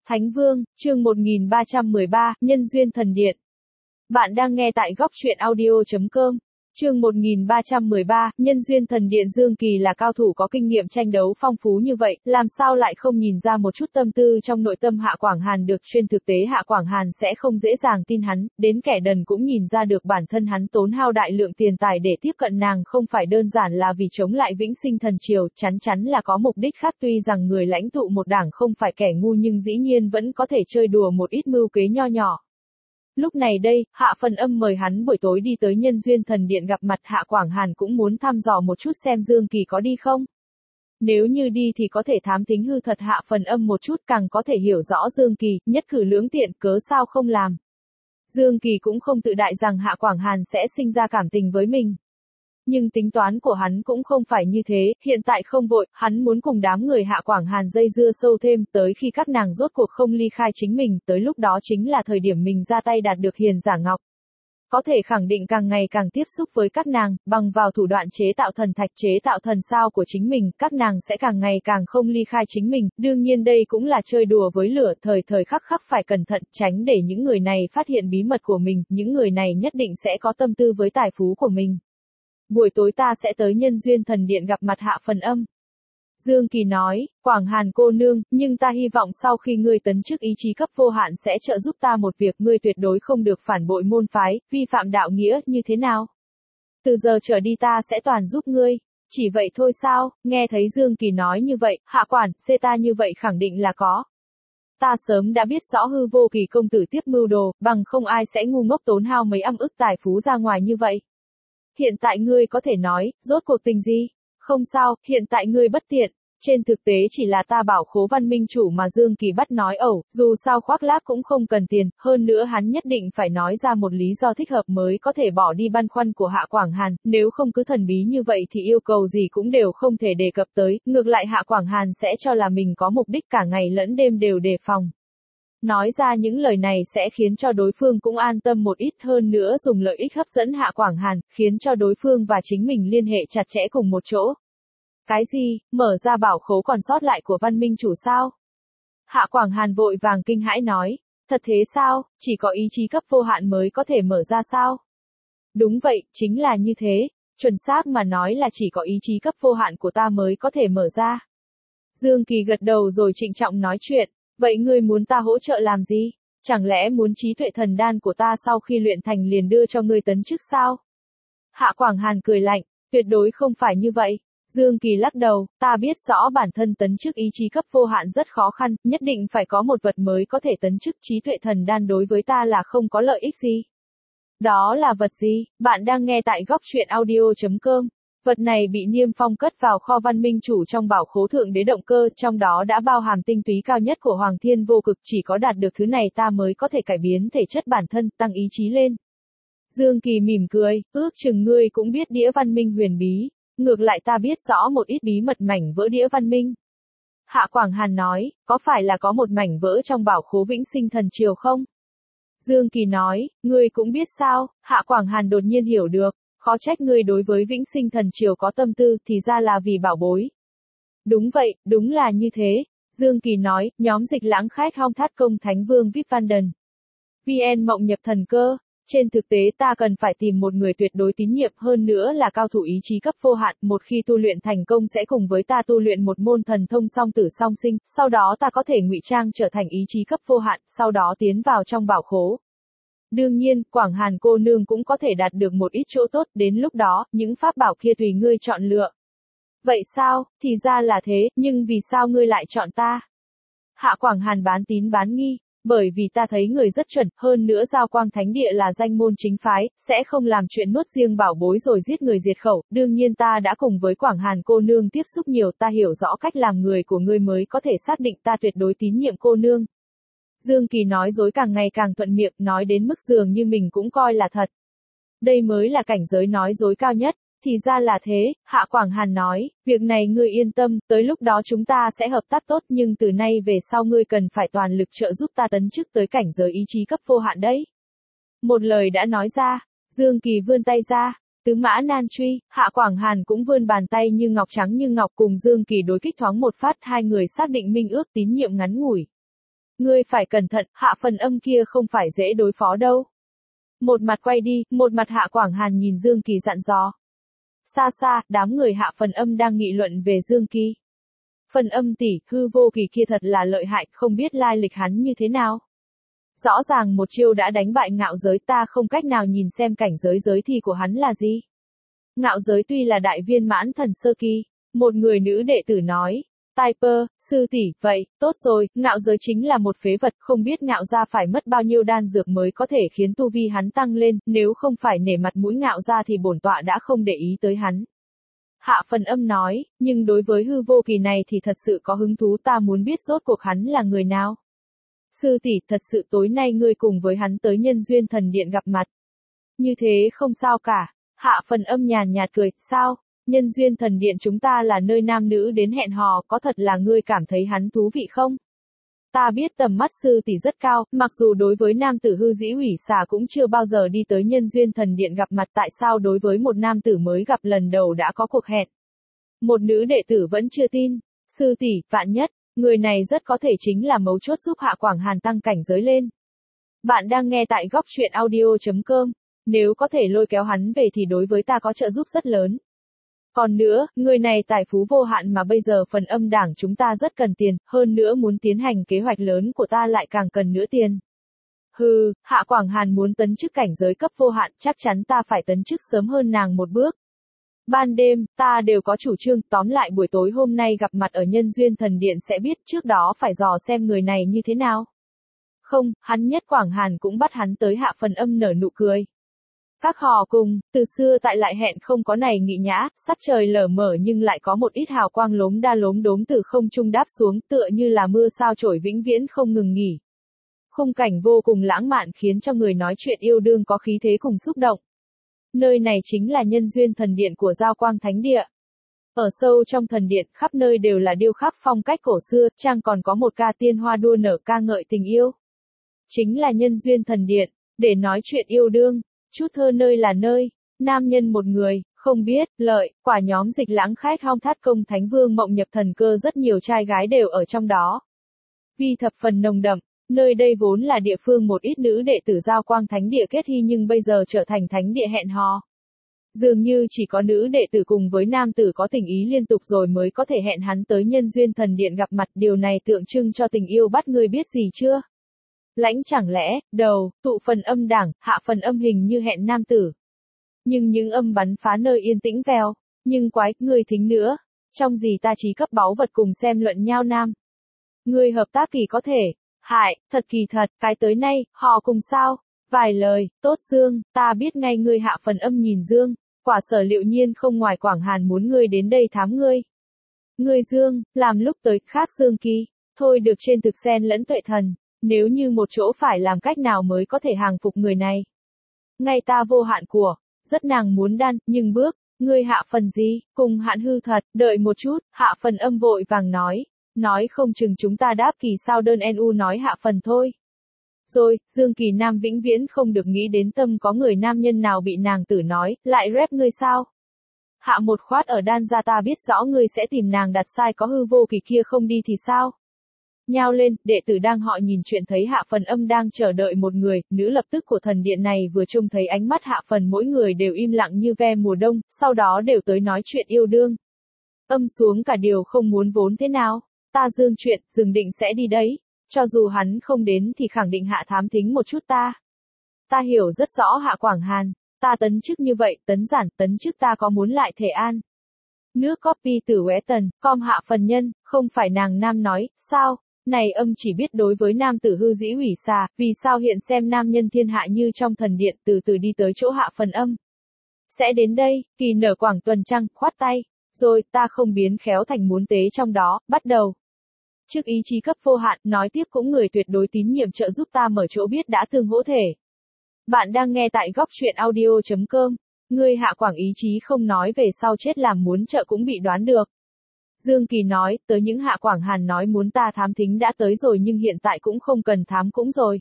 Thánh Vương, chương 1313, Nhân duyên thần điện. Bạn đang nghe tại góc truyện audio.com. Chương 1313, Nhân duyên thần điện. Dương Kỳ là cao thủ có kinh nghiệm tranh đấu phong phú như vậy, làm sao lại không nhìn ra một chút tâm tư trong nội tâm Hạ Quảng Hàn được. Trên thực tế Hạ Quảng Hàn sẽ không dễ dàng tin hắn, đến kẻ đần cũng nhìn ra được bản thân hắn tốn hao đại lượng tiền tài để tiếp cận nàng không phải đơn giản là vì chống lại Vĩnh Sinh Thần Triều, chắn chắn là có mục đích khác. Tuy rằng người lãnh tụ một đảng không phải kẻ ngu nhưng dĩ nhiên vẫn có thể chơi đùa một ít mưu kế nho nhỏ. Lúc này đây, Hạ Phần Âm mời hắn buổi tối đi tới Nhân duyên thần điện gặp mặt. Hạ Quảng Hàn cũng muốn thăm dò một chút xem Dương Kỳ có đi không. Nếu như đi thì có thể thám thính hư thật Hạ Phần Âm một chút, càng có thể hiểu rõ Dương Kỳ, nhất cử lưỡng tiện, cớ sao không làm. Dương Kỳ cũng không tự đại rằng Hạ Quảng Hàn sẽ sinh ra cảm tình với mình. Nhưng tính toán của hắn cũng không phải như thế, hiện tại không vội, hắn muốn cùng đám người Hạ Quảng Hàn dây dưa sâu thêm, tới khi các nàng rốt cuộc không ly khai chính mình, tới lúc đó chính là thời điểm mình ra tay đạt được Hiền Giả Ngọc. Có thể khẳng định càng ngày càng tiếp xúc với các nàng, bằng vào thủ đoạn chế tạo thần thạch, chế tạo thần sao của chính mình, các nàng sẽ càng ngày càng không ly khai chính mình. Đương nhiên đây cũng là chơi đùa với lửa, thời thời khắc khắc phải cẩn thận, tránh để những người này phát hiện bí mật của mình, những người này nhất định sẽ có tâm tư với tài phú của mình. Buổi tối ta sẽ tới Nhân duyên thần điện gặp mặt Hạ Phần Âm. Dương Kỳ nói, Quảng Hàn cô nương, nhưng ta hy vọng sau khi ngươi tấn chức ý chí cấp vô hạn sẽ trợ giúp ta một việc, ngươi tuyệt đối không được phản bội môn phái, vi phạm đạo nghĩa, như thế nào? Từ giờ trở đi ta sẽ toàn giúp ngươi. Chỉ vậy thôi sao? Nghe thấy Dương Kỳ nói như vậy, Hạ Quản, xê ta như vậy khẳng định là có. Ta sớm đã biết rõ hư vô Kỳ công tử tiếp mưu đồ, bằng không ai sẽ ngu ngốc tốn hao mấy âm ức tài phú ra ngoài như vậy. Hiện tại ngươi có thể nói, rốt cuộc tình gì? Không sao, hiện tại ngươi bất tiện. Trên thực tế chỉ là ta bảo Khố Văn Minh chủ mà Dương Kỳ bắt nói ẩu, dù sao khoác lác cũng không cần tiền, hơn nữa hắn nhất định phải nói ra một lý do thích hợp mới có thể bỏ đi băn khoăn của Hạ Quảng Hàn, nếu không cứ thần bí như vậy thì yêu cầu gì cũng đều không thể đề cập tới, ngược lại Hạ Quảng Hàn sẽ cho là mình có mục đích cả ngày lẫn đêm đều đề phòng. Nói ra những lời này sẽ khiến cho đối phương cũng an tâm một ít, hơn nữa dùng lợi ích hấp dẫn Hạ Quảng Hàn, khiến cho đối phương và chính mình liên hệ chặt chẽ cùng một chỗ. Cái gì, mở ra bảo khố còn sót lại của Văn Minh chủ sao? Hạ Quảng Hàn vội vàng kinh hãi nói, thật thế sao, chỉ có ý chí cấp vô hạn mới có thể mở ra sao? Đúng vậy, chính là như thế, chuẩn xác mà nói là chỉ có ý chí cấp vô hạn của ta mới có thể mở ra. Dương Kỳ gật đầu rồi trịnh trọng nói chuyện. Vậy ngươi muốn ta hỗ trợ làm gì? Chẳng lẽ muốn trí tuệ thần đan của ta sau khi luyện thành liền đưa cho ngươi tấn chức sao? Hạ Quảng Hàn cười lạnh, tuyệt đối không phải như vậy. Dương Kỳ lắc đầu, ta biết rõ bản thân tấn chức ý chí cấp vô hạn rất khó khăn, nhất định phải có một vật mới có thể tấn chức trí tuệ thần đan đối với ta là không có lợi ích gì. Đó là vật gì? Bạn đang nghe tại góc truyện audio.com. Vật này bị niêm phong cất vào kho Văn Minh chủ trong bảo khố thượng đế động cơ, trong đó đã bao hàm tinh túy cao nhất của Hoàng Thiên Vô Cực, chỉ có đạt được thứ này ta mới có thể cải biến thể chất bản thân, tăng ý chí lên. Dương Kỳ mỉm cười, ước chừng ngươi cũng biết đĩa Văn Minh huyền bí, ngược lại ta biết rõ một ít bí mật mảnh vỡ đĩa Văn Minh. Hạ Quảng Hàn nói, có phải là có một mảnh vỡ trong bảo khố Vĩnh Sinh Thần Triều không? Dương Kỳ nói, ngươi cũng biết sao? Hạ Quảng Hàn đột nhiên hiểu được. Khó trách ngươi đối với Vĩnh Sinh Thần Triều có tâm tư, thì ra là vì bảo bối. Đúng vậy, đúng là như thế. Dương Kỳ nói, nhóm Dịch Lãng Khách Hong Thát Công Thánh Vương Vip Van Đần. VN Mộng Nhập Thần Cơ. Trên thực tế ta cần phải tìm một người tuyệt đối tín nhiệm, hơn nữa là cao thủ ý chí cấp vô hạn, một khi tu luyện thành công sẽ cùng với ta tu luyện một môn thần thông song tử song sinh, sau đó ta có thể ngụy trang trở thành ý chí cấp vô hạn, sau đó tiến vào trong bảo khố. Đương nhiên, Quảng Hàn cô nương cũng có thể đạt được một ít chỗ tốt, đến lúc đó, những pháp bảo kia tùy ngươi chọn lựa. Vậy sao, thì ra là thế, nhưng vì sao ngươi lại chọn ta? Hạ Quảng Hàn bán tín bán nghi, bởi vì ta thấy người rất chuẩn, hơn nữa Giao Quang Thánh Địa là danh môn chính phái, sẽ không làm chuyện nuốt riêng bảo bối rồi giết người diệt khẩu, đương nhiên ta đã cùng với Quảng Hàn cô nương tiếp xúc nhiều, ta hiểu rõ cách làm người của ngươi mới có thể xác định ta tuyệt đối tín nhiệm cô nương. Dương Kỳ nói dối càng ngày càng thuận miệng, nói đến mức dường như mình cũng coi là thật. Đây mới là cảnh giới nói dối cao nhất, thì ra là thế, Hạ Quảng Hàn nói, việc này ngươi yên tâm, tới lúc đó chúng ta sẽ hợp tác tốt, nhưng từ nay về sau ngươi cần phải toàn lực trợ giúp ta tấn chức tới cảnh giới ý chí cấp vô hạn đấy. Một lời đã nói ra, Dương Kỳ vươn tay ra, tứ mã nan truy, Hạ Quảng Hàn cũng vươn bàn tay như ngọc trắng như ngọc cùng Dương Kỳ đối kích thoáng một phát, hai người xác định minh ước tín nhiệm ngắn ngủi. Ngươi phải cẩn thận, Hạ Phần Âm kia không phải dễ đối phó đâu. Một mặt quay đi, một mặt Hạ Quảng Hàn nhìn Dương Kỳ dặn dò. Xa xa, đám người Hạ Phần Âm đang nghị luận về Dương Kỳ. Phần Âm tỷ, hư vô kỳ kia thật là lợi hại, không biết lai lịch hắn như thế nào. Rõ ràng một chiêu đã đánh bại ngạo giới, ta không cách nào nhìn xem cảnh giới giới thi của hắn là gì. Ngạo giới tuy là đại viên mãn thần sơ kỳ, một người nữ đệ tử nói. Typer, sư tỷ, vậy, tốt rồi, ngạo giới chính là một phế vật, không biết ngạo gia phải mất bao nhiêu đan dược mới có thể khiến tu vi hắn tăng lên, nếu không phải nể mặt mũi ngạo gia thì bổn tọa đã không để ý tới hắn. Hạ Phần Âm nói, nhưng đối với hư vô kỳ này thì thật sự có hứng thú, ta muốn biết rốt cuộc hắn là người nào. Sư tỷ, thật sự tối nay ngươi cùng với hắn tới Nhân Duyên Thần Điện gặp mặt. Như thế không sao cả. Hạ Phần Âm nhàn nhạt cười, sao? Nhân Duyên Thần Điện chúng ta là nơi nam nữ đến hẹn hò, có thật là ngươi cảm thấy hắn thú vị không? Ta biết tầm mắt sư tỷ rất cao, mặc dù đối với nam tử hư dĩ ủy xà cũng chưa bao giờ đi tới Nhân Duyên Thần Điện gặp mặt, tại sao đối với một nam tử mới gặp lần đầu đã có cuộc hẹn? Một nữ đệ tử vẫn chưa tin. Sư tỷ, vạn nhất, người này rất có thể chính là mấu chốt giúp Hạ Quảng Hàn tăng cảnh giới lên. Bạn đang nghe tại góc truyện audio.com. Nếu có thể lôi kéo hắn về thì đối với ta có trợ giúp rất lớn. Còn nữa, người này tài phú vô hạn mà bây giờ Phần Âm đảng chúng ta rất cần tiền, hơn nữa muốn tiến hành kế hoạch lớn của ta lại càng cần nữa tiền. Hừ, Hạ Quảng Hàn muốn tấn chức cảnh giới cấp vô hạn, chắc chắn ta phải tấn chức sớm hơn nàng một bước. Ban đêm, ta đều có chủ trương, tóm lại buổi tối hôm nay gặp mặt ở Nhân Duyên Thần Điện sẽ biết, trước đó phải dò xem người này như thế nào. Không, hắn nhất Quảng Hàn cũng bắt hắn tới. Hạ Phần Âm nở nụ cười. Các hò cùng, từ xưa tại lại hẹn không có này nghị nhã, sắc trời lờ mờ nhưng lại có một ít hào quang lốm đa lốm đốm từ không trung đáp xuống, tựa như là mưa sao trổi vĩnh viễn không ngừng nghỉ. Khung cảnh vô cùng lãng mạn khiến cho người nói chuyện yêu đương có khí thế cùng xúc động. Nơi này chính là Nhân Duyên Thần Điện của Giao Quang Thánh Địa. Ở sâu trong thần điện, khắp nơi đều là điêu khắc phong cách cổ xưa, chăng còn có một ca tiên hoa đua nở ca ngợi tình yêu. Chính là Nhân Duyên Thần Điện, để nói chuyện yêu đương. Chút thơ nơi là nơi, nam nhân một người, không biết, lợi, quả nhóm Dịch Lãng Khách Hong Thát Công Thánh Vương Mộng Nhập Thần Cơ rất nhiều trai gái đều ở trong đó. Vì thập phần nồng đậm, nơi đây vốn là địa phương một ít nữ đệ tử Giao Quang Thánh Địa kết hy nhưng bây giờ trở thành thánh địa hẹn hò. Dường như chỉ có nữ đệ tử cùng với nam tử có tình ý liên tục rồi mới có thể hẹn hắn tới Nhân Duyên Thần Điện gặp mặt, điều này tượng trưng cho tình yêu bắt ngươi biết gì chưa? Lãnh chẳng lẽ, đầu, tụ Phần Âm đảng, Hạ Phần Âm hình như hẹn nam tử. Nhưng những âm bắn phá nơi yên tĩnh vèo. Nhưng quái, ngươi thính nữa. Trong gì ta trí cấp báu vật cùng xem luận nhau nam. Ngươi hợp tác kỳ có thể. Hại, thật kỳ thật, cái tới nay, họ cùng sao? Vài lời, tốt Dương, ta biết ngay ngươi. Hạ Phần Âm nhìn Dương. Quả sở liệu nhiên không ngoài Quảng Hàn muốn ngươi đến đây thám ngươi. Ngươi Dương, làm lúc tới, khác Dương Kỳ. Thôi được trên thực xen lẫn tuệ thần. Nếu như một chỗ phải làm cách nào mới có thể hàng phục người này. Ngay ta vô hạn của, rất nàng muốn đan, nhưng bước, ngươi hạ phần gì, cùng hạn hư thật, đợi một chút, Hạ Phần Âm vội vàng nói không chừng chúng ta đáp kỳ sao đơn nu nói hạ phần thôi. Rồi, Dương Kỳ Nam vĩnh viễn không được nghĩ đến tâm có người nam nhân nào bị nàng tử nói, lại rep ngươi sao? Hạ một khoát ở đan ra ta biết rõ ngươi sẽ tìm nàng đặt sai có hư vô kỳ kia không đi thì sao? Nhao lên, đệ tử đang họ nhìn chuyện thấy Hạ Phần Âm đang chờ đợi một người, nữ lập tức của thần điện này vừa trông thấy ánh mắt Hạ Phần mỗi người đều im lặng như ve mùa đông, sau đó đều tới nói chuyện yêu đương. Âm xuống cả điều không muốn vốn thế nào, ta Dương chuyện, dừng định sẽ đi đấy, cho dù hắn không đến thì khẳng định hạ thám thính một chút ta. Ta hiểu rất rõ Hạ Quảng Hàn, ta tấn chức như vậy, tấn giản, tấn chức ta có muốn lại thể an. Nước copy từ Weston, com Hạ Phần Nhân, không phải nàng nam nói, sao? Này âm chỉ biết đối với nam tử hư dĩ ủy xà, vì sao hiện xem nam nhân thiên hạ như trong thần điện từ từ đi tới chỗ Hạ Phần Âm. Sẽ đến đây, kỳ nở quảng tuần trăng, khoát tay, rồi ta không biến khéo thành muốn tế trong đó, bắt đầu. Trước ý chí cấp vô hạn, nói tiếp cũng người tuyệt đối tín nhiệm trợ giúp ta mở chỗ biết đã tương hỗ thể. Bạn đang nghe tại góc truyện audio.com, người Hạ Quảng ý chí không nói về sau chết làm muốn trợ cũng bị đoán được. Dương Kỳ nói, tới những Hạ Quảng Hàn nói muốn ta thám thính đã tới rồi nhưng hiện tại cũng không cần thám cũng rồi.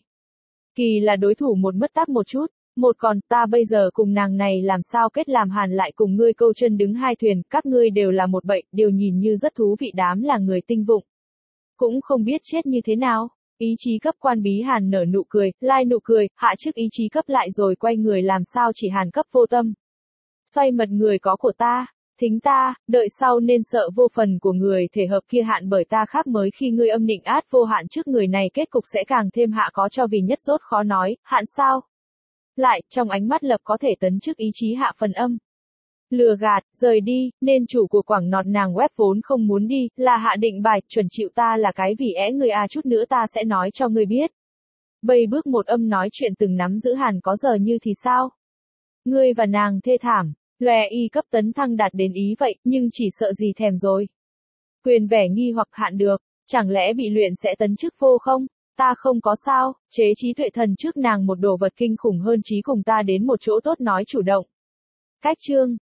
Kỳ là đối thủ một mất tắc một chút, một còn ta bây giờ cùng nàng này làm sao kết làm Hàn lại cùng ngươi câu chân đứng hai thuyền, các ngươi đều là một bệnh, đều nhìn như rất thú vị đám là người tinh vụng. Cũng không biết chết như thế nào, Ý chí cấp quan Bí Hàn nở nụ cười, lai nụ cười, hạ chức ý chí cấp lại rồi quay người làm sao chỉ Hàn cấp vô tâm. Xoay mật người có của ta, thính ta, đợi sau nên sợ vô phần của người thể hợp kia hạn bởi ta khác mới khi ngươi âm định át vô hạn trước người này kết cục sẽ càng thêm hạ có cho vì nhất rốt khó nói, hạn sao? Lại, trong ánh mắt lập có thể tấn chức ý chí hạ phần âm. Lừa gạt, rời đi, nên chủ của quảng nọt nàng web vốn không muốn đi, là hạ định bài, chuẩn chịu ta là cái vì người chút nữa ta sẽ nói cho ngươi biết. Bây bước một âm nói chuyện từng nắm giữ Hàn có giờ như thì sao? Ngươi và nàng thê thảm, lòe y cấp tấn thăng đạt đến ý vậy, nhưng chỉ sợ gì thèm rồi. Quyền vẻ nghi hoặc hạn được, chẳng lẽ bị luyện sẽ tấn chức vô không? Ta không có sao, chế trí tuệ thần trước nàng một đồ vật kinh khủng hơn trí cùng ta đến một chỗ tốt nói chủ động. Cách chương